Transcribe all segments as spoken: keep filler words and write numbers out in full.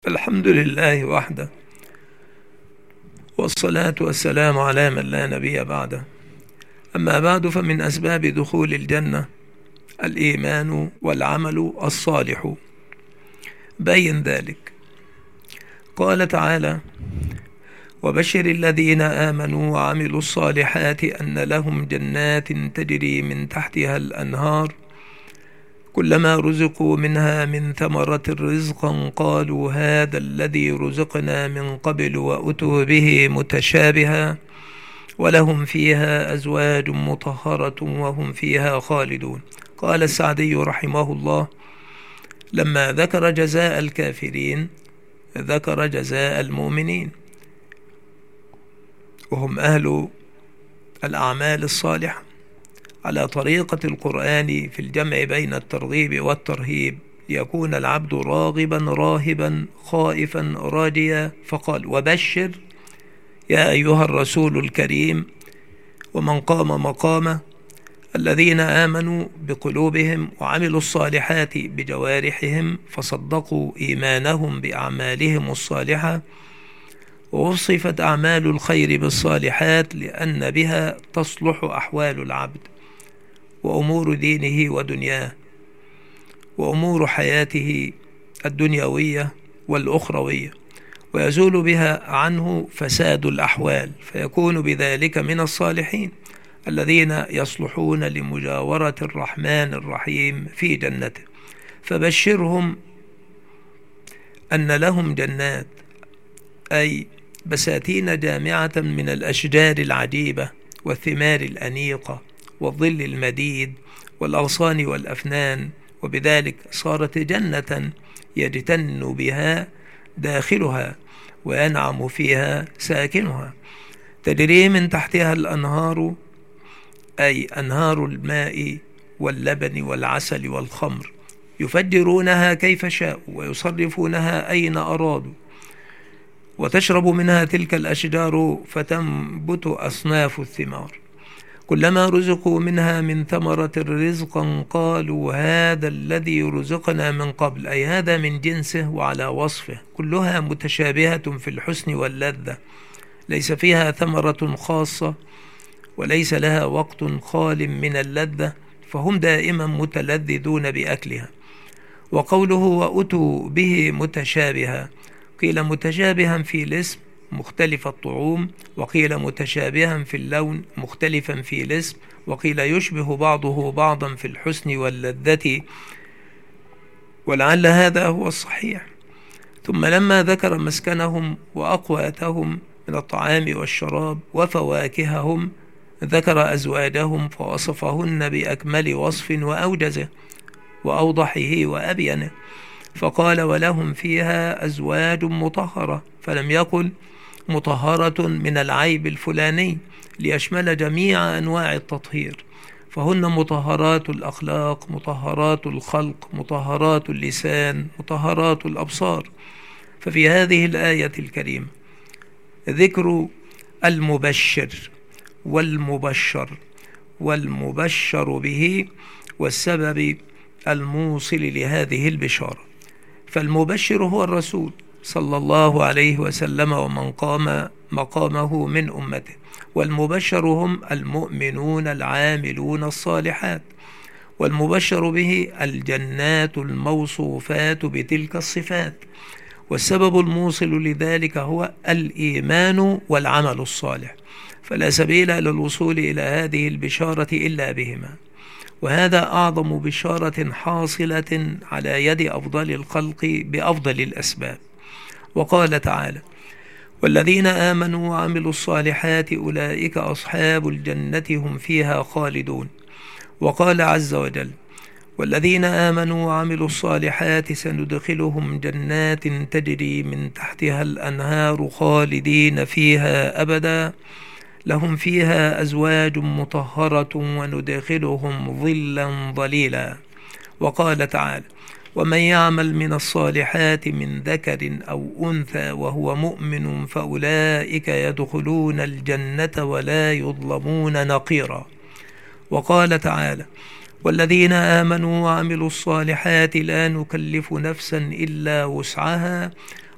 الحمد لله وحده، والصلاة والسلام على من لا نبي بعده. أما بعد، فمن أسباب دخول الجنة الإيمان والعمل الصالح. بين ذلك قال تعالى: وبشر الذين آمنوا وعملوا الصالحات أن لهم جنات تجري من تحتها الأنهار كلما رزقوا منها من ثمرة رزقا قالوا هذا الذي رزقنا من قبل وأتوا به متشابها ولهم فيها أزواج مطهرة وهم فيها خالدون. قال السعدي رحمه الله: لما ذكر جزاء الكافرين ذكر جزاء المؤمنين، وهم أهل الأعمال الصالحة على طريقة القرآن في الجمع بين الترغيب والترهيب، ليكون العبد راغبا راهبا خائفا راجيا. فقال: وبشر يا أيها الرسول الكريم ومن قام مقامه الذين آمنوا بقلوبهم وعملوا الصالحات بجوارحهم فصدقوا إيمانهم بأعمالهم الصالحة، ووصفت أعمال الخير بالصالحات لأن بها تصلح أحوال العبد وأمور دينه ودنياه وأمور حياته الدنيوية والأخروية، ويزول بها عنه فساد الأحوال، فيكون بذلك من الصالحين الذين يصلحون لمجاورة الرحمن الرحيم في جنته. فبشرهم أن لهم جنات، أي بساتين جامعة من الأشجار العجيبة والثمار الأنيقة والظل المديد والأغصان والأفنان، وبذلك صارت جنة يجتن بها داخلها وينعم فيها ساكنها، تجري من تحتها الأنهار، أي أنهار الماء واللبن والعسل والخمر، يفجرونها كيف شاءوا ويصرفونها أين أرادوا، وتشرب منها تلك الأشجار فتنبت أصناف الثمار، كلما رزقوا منها من ثمرة رزقا قالوا هذا الذي رزقنا من قبل، أي هذا من جنسه وعلى وصفه، كلها متشابهة في الحسن واللذة، ليس فيها ثمرة خاصة وليس لها وقت خال من اللذة، فهم دائما متلذذون بأكلها. وقوله وأتوا به متشابها، قيل متشابها في الاسم مختلف الطعوم، وقيل متشابها في اللون مختلفا في الاسم، وقيل يشبه بعضه بعضا في الحسن واللذة، ولعل هذا هو الصحيح. ثم لما ذكر مسكنهم وأقواتهم من الطعام والشراب وفواكههم ذكر أزواجهم فوصفهن بأكمل وصف وأوجزه وأوضحه وأبينه، فقال ولهم فيها أزواج مطهرة، فلم يقل مطهرة من العيب الفلاني ليشمل جميع أنواع التطهير، فهن مطهرات الأخلاق، مطهرات الخلق، مطهرات اللسان، مطهرات الأبصار. ففي هذه الآية الكريمة ذكر المبشر والمبشر والمبشر به والسبب الموصل لهذه البشارة. فالمبشر هو الرسول صلى الله عليه وسلم ومن قام مقامه من أمته، والمبشر هم المؤمنون العاملون الصالحات، والمبشر به الجنات الموصوفات بتلك الصفات، والسبب الموصل لذلك هو الإيمان والعمل الصالح، فلا سبيل للوصول إلى هذه البشارة إلا بهما، وهذا أعظم بشارة حاصلة على يد أفضل الخلق بأفضل الأسباب. وقال تعالى: والذين آمنوا وعملوا الصالحات أولئك أصحاب الجنة هم فيها خالدون. وقال عز وجل: والذين آمنوا وعملوا الصالحات سندخلهم جنات تجري من تحتها الأنهار خالدين فيها أبدا لهم فيها أزواج مطهرة وندخلهم ظلا ظليلا. وقال تعالى: ومن يعمل من الصالحات من ذكر أو أنثى وهو مؤمن فأولئك يدخلون الجنة ولا يظلمون نقيرا. وقال تعالى: والذين آمنوا وعملوا الصالحات لا نكلف نفسا إلا وسعها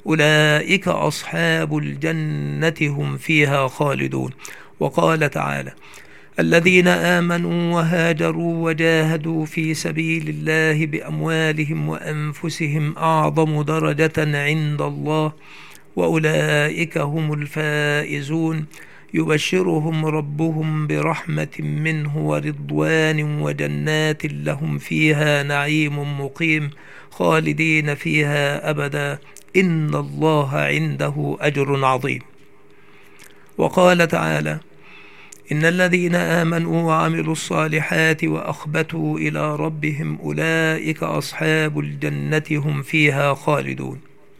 أولئك أصحاب الجنة هم فيها خالدون. وقال تعالى: الذين آمنوا وهاجروا وجاهدوا في سبيل الله بأموالهم وأنفسهم أعظم درجة عند الله وأولئك هم الفائزون. يبشرهم ربهم برحمة منه ورضوان وجنات لهم فيها نعيم مقيم خالدين فيها أبدا إن الله عنده أجر عظيم. وقال تعالى: إن الذين آمنوا وعملوا الصالحات وأخبتوا إلى ربهم أولئك أصحاب الجنة هم فيها خالدون.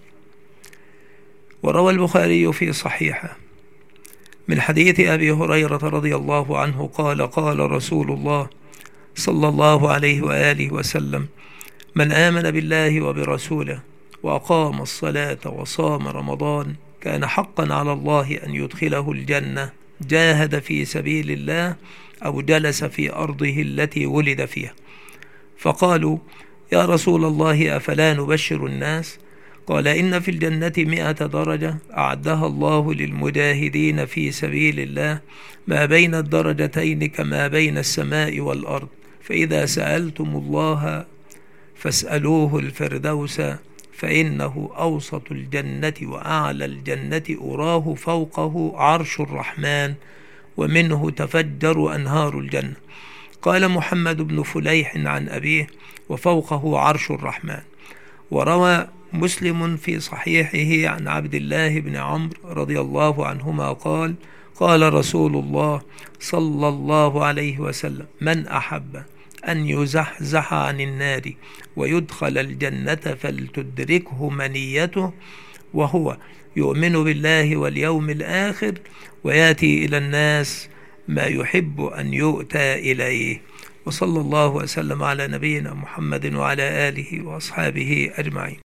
وروى البخاري في صحيحه من حديث أبي هريرة رضي الله عنه قال: قال رسول الله صلى الله عليه وآله وسلم: من آمن بالله وبرسوله وأقام الصلاة وصام رمضان كان حقا على الله أن يدخله الجنة، جاهد في سبيل الله أو جلس في أرضه التي ولد فيها. فقالوا: يا رسول الله أفلا نبشر الناس؟ قال: إن في الجنة مئة درجة أعدها الله للمجاهدين في سبيل الله، ما بين الدرجتين كما بين السماء والأرض، فإذا سألتم الله فاسألوه الفردوس فإنه أوسط الجنة وأعلى الجنة، أراه فوقه عرش الرحمن ومنه تفجر أنهار الجنة. قال محمد بن فليح عن أبيه: وفوقه عرش الرحمن. وروى مسلم في صحيحه عن عبد الله بن عمرو رضي الله عنهما قال: قال رسول الله صلى الله عليه وسلم: من أحب أن يزحزح عن النار ويدخل الجنة فلتدركه منيته وهو يؤمن بالله واليوم الآخر ويأتي إلى الناس ما يحب أن يؤتى إليه. وصلى الله وسلم على نبينا محمد وعلى آله وأصحابه أجمعين.